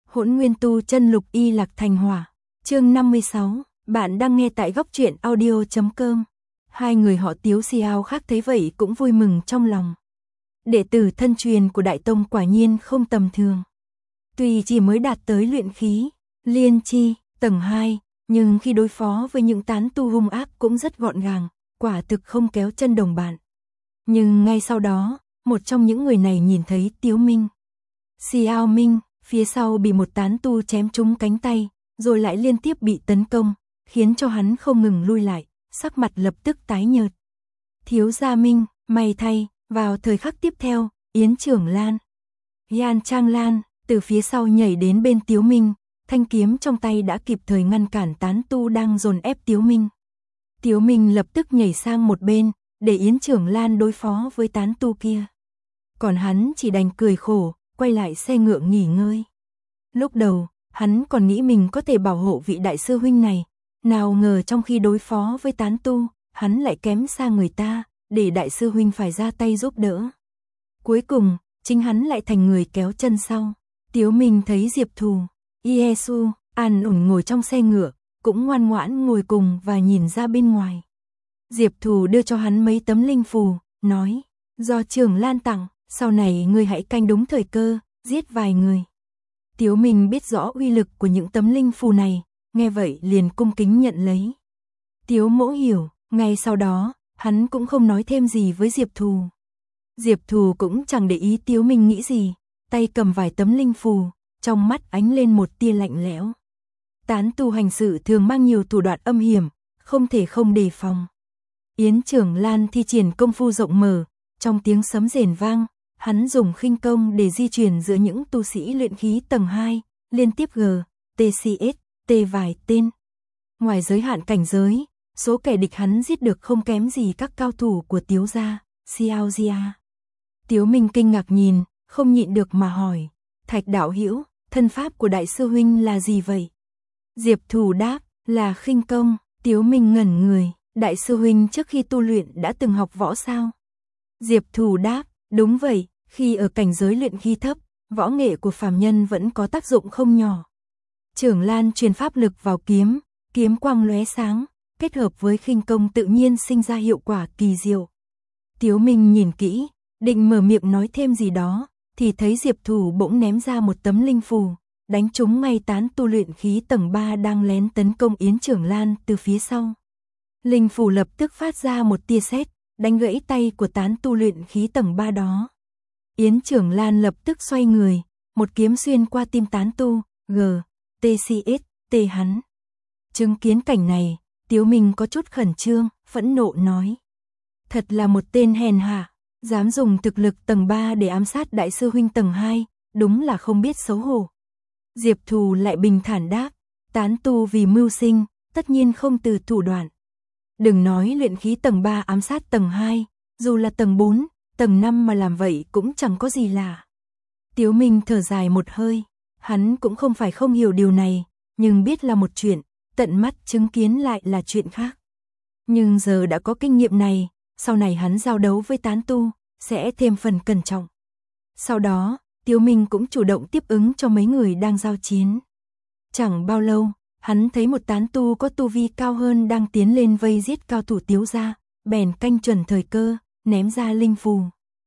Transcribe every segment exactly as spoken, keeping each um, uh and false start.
Hỗn Nguyên Tu Chân Lục Y Lạc Thành Hỏa. Chương năm mươi sáu, bạn đang nghe tại góc truyện audio chấm com. Hai người họ Tiếu Xiao khác thấy vậy cũng vui mừng trong lòng. Đệ tử thân truyền của Đại Tông quả nhiên không tầm thường. Tuy chỉ mới đạt tới luyện khí liên chi tầng hai, nhưng khi đối phó với những tán tu hung ác cũng rất gọn gàng, quả thực không kéo chân đồng bạn. Nhưng ngay sau đó, một trong những người này nhìn thấy Tiếu Minh. Xiao Minh, phía sau bị một tán tu chém trúng cánh tay, rồi lại liên tiếp bị tấn công, khiến cho hắn không ngừng lui lại, sắc mặt lập tức tái nhợt. Thiếu gia Minh, may thay, vào thời khắc tiếp theo, Yến Trưởng Lan, Yan Trang Lan, từ phía sau nhảy đến bên Tiếu Minh, thanh kiếm trong tay đã kịp thời ngăn cản tán tu đang dồn ép Tiếu Minh. Tiếu Minh lập tức nhảy sang một bên, để Yến Trưởng Lan đối phó với tán tu kia. Còn hắn chỉ đành cười khổ, quay lại xe ngựa nghỉ ngơi. Lúc đầu, hắn còn nghĩ mình có thể bảo hộ vị đại sư huynh này, nào ngờ trong khi đối phó với tán tu, hắn lại kém xa người ta, để đại sư huynh phải ra tay giúp đỡ. Cuối cùng, chính hắn lại thành người kéo chân sau. Tiếu Minh thấy Diệp Thù, Yesu, an ổn ngồi trong xe ngựa, cũng ngoan ngoãn ngồi cùng và nhìn ra bên ngoài. Diệp Thù đưa cho hắn mấy tấm linh phù, nói, do Trưởng Lan tặng, sau này ngươi hãy canh đúng thời cơ, giết vài người. Tiếu Minh biết rõ uy lực của những tấm linh phù này, nghe vậy liền cung kính nhận lấy. Tiếu Mỗ hiểu, ngay sau đó, hắn cũng không nói thêm gì với Diệp Thù. Diệp Thù cũng chẳng để ý Tiếu Minh nghĩ gì, tay cầm vài tấm linh phù, trong mắt ánh lên một tia lạnh lẽo. Tán tu hành sự thường mang nhiều thủ đoạn âm hiểm, không thể không đề phòng. Yến Trưởng Lan thi triển công phu rộng mở, trong tiếng sấm rền vang, hắn dùng khinh công để di chuyển giữa những tu sĩ luyện khí tầng hai, liên tiếp G, T C S, T vài tên. Ngoài giới hạn cảnh giới, số kẻ địch hắn giết được không kém gì các cao thủ của Tiếu gia, Xiao Jia. Tiếu Minh kinh ngạc nhìn, không nhịn được mà hỏi, Thạch đạo hữu, thân pháp của đại sư huynh là gì vậy? Diệp Thù đáp, là khinh công. Tiếu Minh ngẩn người, đại sư huynh trước khi tu luyện đã từng học võ sao? Diệp Thù đáp, đúng vậy, khi ở cảnh giới luyện khí thấp, võ nghệ của phàm nhân vẫn có tác dụng không nhỏ. Trưởng Lan truyền pháp lực vào kiếm, kiếm quang lóe sáng, kết hợp với khinh công tự nhiên sinh ra hiệu quả kỳ diệu. Tiếu Minh nhìn kỹ, định mở miệng nói thêm gì đó, thì thấy Diệp Thù bỗng ném ra một tấm linh phù, đánh trúng ngay tán tu luyện khí tầng ba đang lén tấn công Yến Trưởng Lan từ phía sau. Linh phù lập tức phát ra một tia sét, đánh gãy tay của tán tu luyện khí tầng ba đó. Yến Trưởng Lan lập tức xoay người, một kiếm xuyên qua tim tán tu, G, T C S, T hắn. Chứng kiến cảnh này, Tiếu Minh có chút khẩn trương, phẫn nộ nói. Thật là một tên hèn hạ, dám dùng thực lực tầng ba để ám sát đại sư huynh tầng hai, đúng là không biết xấu hổ. Diệp Thù lại bình thản đáp, tán tu vì mưu sinh, tất nhiên không từ thủ đoạn. Đừng nói luyện khí tầng ba ám sát tầng hai, dù là tầng bốn, tầng năm mà làm vậy cũng chẳng có gì lạ. Tiếu Minh thở dài một hơi, hắn cũng không phải không hiểu điều này, nhưng biết là một chuyện, tận mắt chứng kiến lại là chuyện khác. Nhưng giờ đã có kinh nghiệm này, sau này hắn giao đấu với tán tu, sẽ thêm phần cẩn trọng. Sau đó, Tiếu Minh cũng chủ động tiếp ứng cho mấy người đang giao chiến. Chẳng bao lâu, hắn thấy một tán tu có tu vi cao hơn đang tiến lên vây giết cao thủ Tiếu gia, bèn canh chuẩn thời cơ, ném ra linh phù.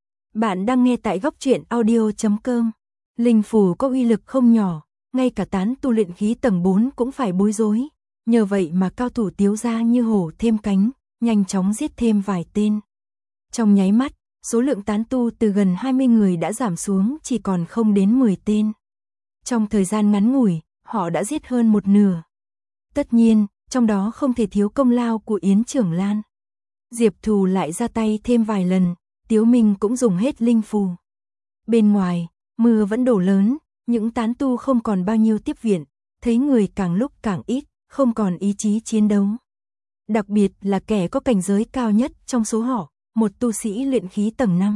Bạn đang nghe tại góc truyện audio chấm com. Linh phù có uy lực không nhỏ, ngay cả tán tu luyện khí tầng bốn cũng phải bối rối. Nhờ vậy mà cao thủ Tiếu gia như hổ thêm cánh, nhanh chóng giết thêm vài tên. Trong nháy mắt, số lượng tán tu từ gần hai mươi người đã giảm xuống chỉ còn không đến mười tên. Trong thời gian ngắn ngủi, họ đã giết hơn một nửa. Tất nhiên, trong đó không thể thiếu công lao của Yến Trưởng Lan. Diệp Thù lại ra tay thêm vài lần, Tiếu Minh cũng dùng hết linh phù. Bên ngoài, mưa vẫn đổ lớn, những tán tu không còn bao nhiêu tiếp viện, thấy người càng lúc càng ít, không còn ý chí chiến đấu. Đặc biệt là kẻ có cảnh giới cao nhất trong số họ, một tu sĩ luyện khí tầng năm.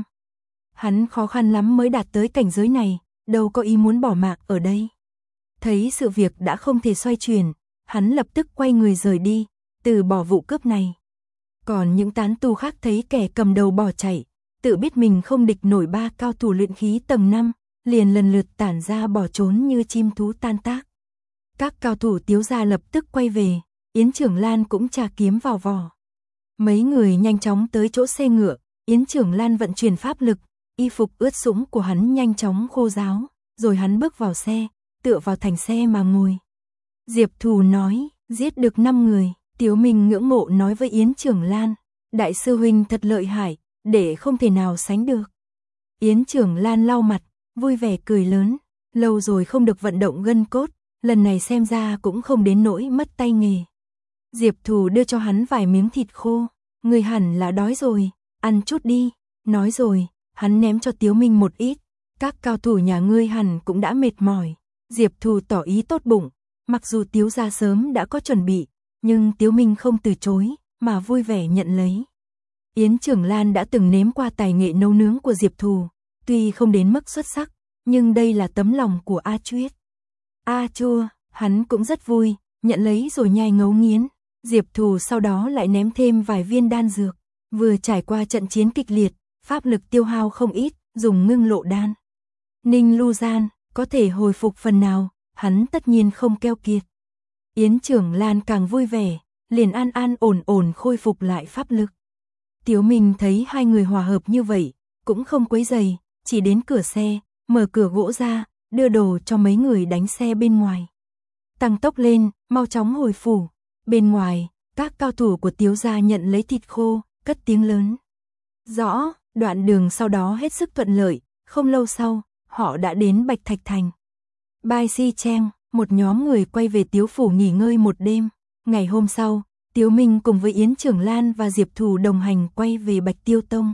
Hắn khó khăn lắm mới đạt tới cảnh giới này, đâu có ý muốn bỏ mạng ở đây. Thấy sự việc đã không thể xoay chuyển, hắn lập tức quay người rời đi, từ bỏ vụ cướp này. Còn những tán tu khác thấy kẻ cầm đầu bỏ chạy, tự biết mình không địch nổi ba cao thủ luyện khí tầng năm, liền lần lượt tản ra bỏ trốn như chim thú tan tác. Các cao thủ Tiếu gia lập tức quay về, Yến Trưởng Lan cũng tra kiếm vào vỏ. Mấy người nhanh chóng tới chỗ xe ngựa, Yến Trưởng Lan vận chuyển pháp lực, y phục ướt sũng của hắn nhanh chóng khô ráo, rồi hắn bước vào xe, tựa vào thành xe mà ngồi. Diệp Thù nói, giết được năm người, Tiếu Minh ngưỡng mộ nói với Yến Trưởng Lan, đại sư huynh thật lợi hại, để không thể nào sánh được. Yến Trưởng Lan lau mặt, vui vẻ cười lớn, lâu rồi không được vận động gân cốt, lần này xem ra cũng không đến nỗi mất tay nghề. Diệp Thù đưa cho hắn vài miếng thịt khô, người hẳn là đói rồi, ăn chút đi, nói rồi, hắn ném cho Tiếu Minh một ít, các cao thủ nhà ngươi hẳn cũng đã mệt mỏi. Diệp Thù tỏ ý tốt bụng, mặc dù Tiếu gia sớm đã có chuẩn bị, nhưng Tiếu Minh không từ chối, mà vui vẻ nhận lấy. Yến Trưởng Lan đã từng nếm qua tài nghệ nấu nướng của Diệp Thù, tuy không đến mức xuất sắc, nhưng đây là tấm lòng của A Chuyết. A Chua, hắn cũng rất vui, nhận lấy rồi nhai ngấu nghiến. Diệp Thù sau đó lại ném thêm vài viên đan dược, vừa trải qua trận chiến kịch liệt, pháp lực tiêu hao không ít, dùng ngưng lộ đan. Ninh Lu Gian, có thể hồi phục phần nào, hắn tất nhiên không keo kiệt. Yến Trưởng Lan càng vui vẻ, liền an an ổn ổn khôi phục lại pháp lực. Tiếu Minh thấy hai người hòa hợp như vậy, cũng không quấy rầy, chỉ đến cửa xe, mở cửa gỗ ra, đưa đồ cho mấy người đánh xe bên ngoài. Tăng tốc lên, mau chóng hồi phủ. Bên ngoài, các cao thủ của Tiếu gia nhận lấy thịt khô, cất tiếng lớn. Rõ, đoạn đường sau đó hết sức thuận lợi, không lâu sau, họ đã đến Bạch Thạch Thành. Bai Si Cheng, một nhóm người quay về Tiếu phủ nghỉ ngơi một đêm. Ngày hôm sau, Tiếu Minh cùng với Yến Trưởng Lan và Diệp Thù đồng hành quay về Bạch Tiêu Tông.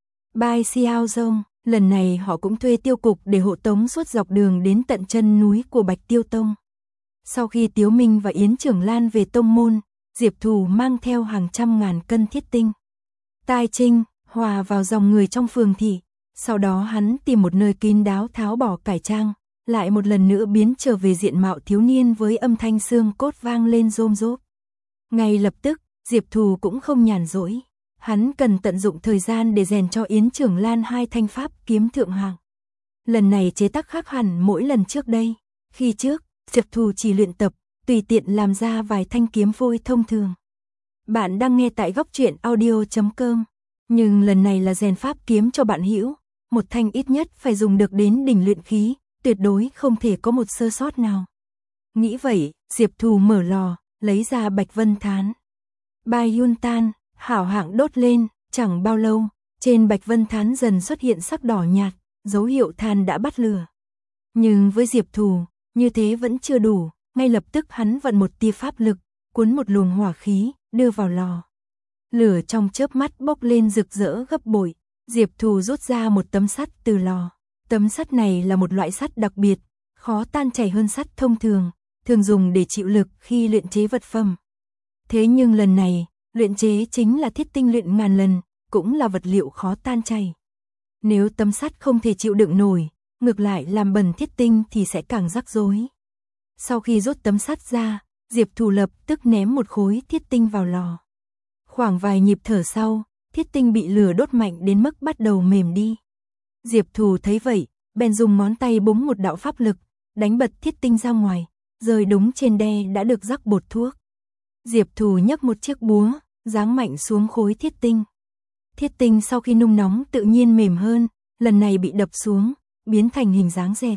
Bai Xiao Dông, lần này họ cũng thuê tiêu cục để hộ tống suốt dọc đường đến tận chân núi của Bạch Tiêu Tông. Sau khi Tiếu Minh và Yến Trưởng Lan về tông môn, Diệp Thù mang theo hàng trăm ngàn cân thiết tinh. Tai Trinh, hòa vào dòng người trong phường thị, sau đó hắn tìm một nơi kín đáo tháo bỏ cải trang, lại một lần nữa biến trở về diện mạo thiếu niên với âm thanh xương cốt vang lên rôm rốp. Ngay lập tức, Diệp Thù cũng không nhàn rỗi, hắn cần tận dụng thời gian để rèn cho Yến Trưởng Lan hai thanh pháp kiếm thượng hạng. Lần này chế tác khác hẳn mỗi lần trước đây, khi trước, Diệp Thù chỉ luyện tập, tùy tiện làm ra vài thanh kiếm vôi thông thường. Bạn đang nghe tại góc truyện audio chấm com, nhưng lần này là rèn pháp kiếm cho bạn hữu, một thanh ít nhất phải dùng được đến đỉnh luyện khí, tuyệt đối không thể có một sơ sót nào. Nghĩ vậy, Diệp Thù mở lò, lấy ra Bạch Vân Thán. Bai Yun Tan, hảo hạng đốt lên, chẳng bao lâu, trên Bạch Vân Thán dần xuất hiện sắc đỏ nhạt, dấu hiệu than đã bắt lửa. Nhưng với Diệp Thù, như thế vẫn chưa đủ, ngay lập tức hắn vận một tia pháp lực, cuốn một luồng hỏa khí, đưa vào lò. Lửa trong chớp mắt bốc lên rực rỡ gấp bội, Diệp Thù rút ra một tấm sắt từ lò. Tấm sắt này là một loại sắt đặc biệt, khó tan chảy hơn sắt thông thường, thường dùng để chịu lực khi luyện chế vật phẩm. Thế nhưng lần này, luyện chế chính là thiết tinh luyện ngàn lần, cũng là vật liệu khó tan chảy. Nếu tấm sắt không thể chịu đựng nổi, ngược lại làm bẩn thiết tinh thì sẽ càng rắc rối. Sau khi rút tấm sắt ra, Diệp Thù lập tức ném một khối thiết tinh vào lò. Khoảng vài nhịp thở sau, thiết tinh bị lửa đốt mạnh đến mức bắt đầu mềm đi. Diệp Thù thấy vậy, bèn dùng ngón tay búng một đạo pháp lực, đánh bật thiết tinh ra ngoài, rơi đúng trên đe đã được rắc bột thuốc. Diệp Thù nhấc một chiếc búa, giáng mạnh xuống khối thiết tinh. Thiết tinh sau khi nung nóng tự nhiên mềm hơn, lần này bị đập xuống, biến thành hình dáng dẹt.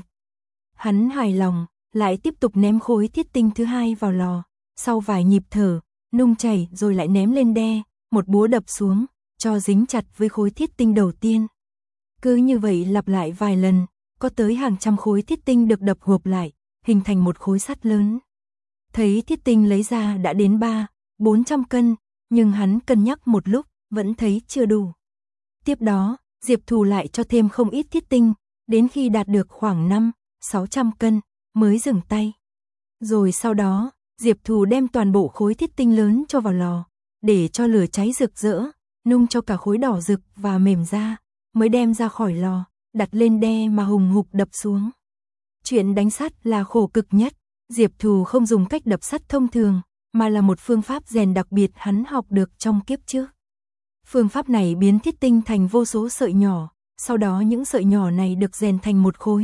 Hắn hài lòng, lại tiếp tục ném khối thiết tinh thứ hai vào lò, sau vài nhịp thở, nung chảy rồi lại ném lên đe, một búa đập xuống, cho dính chặt với khối thiết tinh đầu tiên. Cứ như vậy lặp lại vài lần, có tới hàng trăm khối thiết tinh được đập gộp lại, hình thành một khối sắt lớn. Thấy thiết tinh lấy ra đã đến ba, bốn trăm cân, nhưng hắn cân nhắc một lúc, vẫn thấy chưa đủ. Tiếp đó, Diệp Thù lại cho thêm không ít thiết tinh, đến khi đạt được khoảng năm, sáu trăm cân, mới dừng tay. Rồi sau đó, Diệp Thù đem toàn bộ khối thiết tinh lớn cho vào lò, để cho lửa cháy rực rỡ, nung cho cả khối đỏ rực và mềm ra, mới đem ra khỏi lò, đặt lên đe mà hùng hục đập xuống. Chuyện đánh sắt là khổ cực nhất, Diệp Thù không dùng cách đập sắt thông thường, mà là một phương pháp rèn đặc biệt hắn học được trong kiếp trước. Phương pháp này biến thiết tinh thành vô số sợi nhỏ, sau đó những sợi nhỏ này được rèn thành một khối,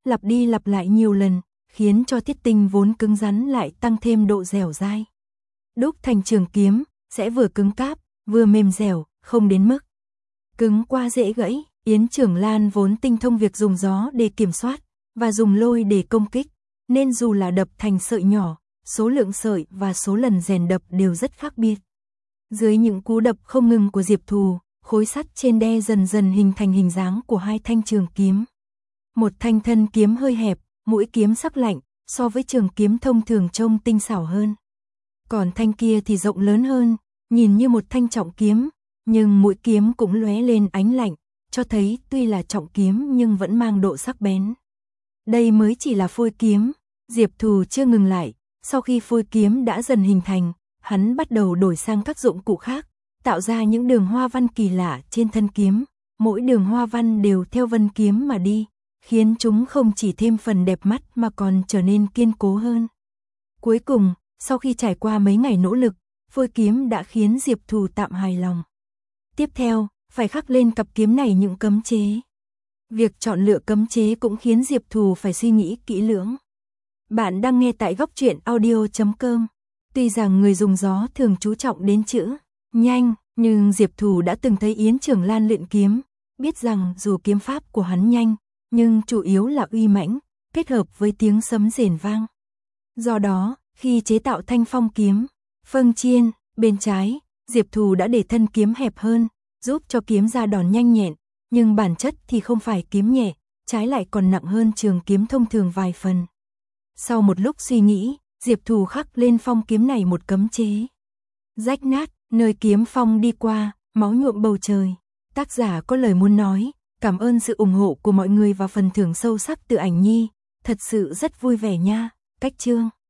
lặp đi lặp lại nhiều lần, khiến cho thiết tinh vốn cứng rắn lại tăng thêm độ dẻo dai. Đúc thành trường kiếm, sẽ vừa cứng cáp, vừa mềm dẻo, không đến mức cứng qua dễ gãy. Yến Trưởng Lan vốn tinh thông việc dùng gió để kiểm soát, và dùng lôi để công kích, nên dù là đập thành sợi nhỏ, số lượng sợi và số lần rèn đập đều rất khác biệt. Dưới những cú đập không ngừng của Diệp Thù, khối sắt trên đe dần dần hình thành hình dáng của hai thanh trường kiếm. Một thanh thân kiếm hơi hẹp, mũi kiếm sắc lạnh, so với trường kiếm thông thường trông tinh xảo hơn. Còn thanh kia thì rộng lớn hơn, nhìn như một thanh trọng kiếm, nhưng mũi kiếm cũng lóe lên ánh lạnh, cho thấy tuy là trọng kiếm nhưng vẫn mang độ sắc bén. Đây mới chỉ là phôi kiếm, Diệp Thù chưa ngừng lại, sau khi phôi kiếm đã dần hình thành, hắn bắt đầu đổi sang các dụng cụ khác, tạo ra những đường hoa văn kỳ lạ trên thân kiếm, mỗi đường hoa văn đều theo vân kiếm mà đi, khiến chúng không chỉ thêm phần đẹp mắt mà còn trở nên kiên cố hơn. Cuối cùng, sau khi trải qua mấy ngày nỗ lực, phôi kiếm đã khiến Diệp Thù tạm hài lòng. Tiếp theo, phải khắc lên cặp kiếm này những cấm chế. Việc chọn lựa cấm chế cũng khiến Diệp Thù phải suy nghĩ kỹ lưỡng. Bạn đang nghe tại góc truyện audio chấm com. Tuy rằng người dùng gió thường chú trọng đến chữ nhanh, nhưng Diệp Thù đã từng thấy Yến Trưởng Lan luyện kiếm, biết rằng dù kiếm pháp của hắn nhanh, nhưng chủ yếu là uy mãnh, kết hợp với tiếng sấm rền vang. Do đó, khi chế tạo thanh phong kiếm, phân chiên, bên trái, Diệp Thù đã để thân kiếm hẹp hơn, giúp cho kiếm ra đòn nhanh nhẹn, nhưng bản chất thì không phải kiếm nhẹ, trái lại còn nặng hơn trường kiếm thông thường vài phần. Sau một lúc suy nghĩ, Diệp Thù khắc lên phong kiếm này một cấm chế. Rách nát, nơi kiếm phong đi qua, máu nhuộm bầu trời. Tác giả có lời muốn nói, cảm ơn sự ủng hộ của mọi người và phần thưởng sâu sắc từ Ảnh Nhi, thật sự rất vui vẻ nha. Cách chương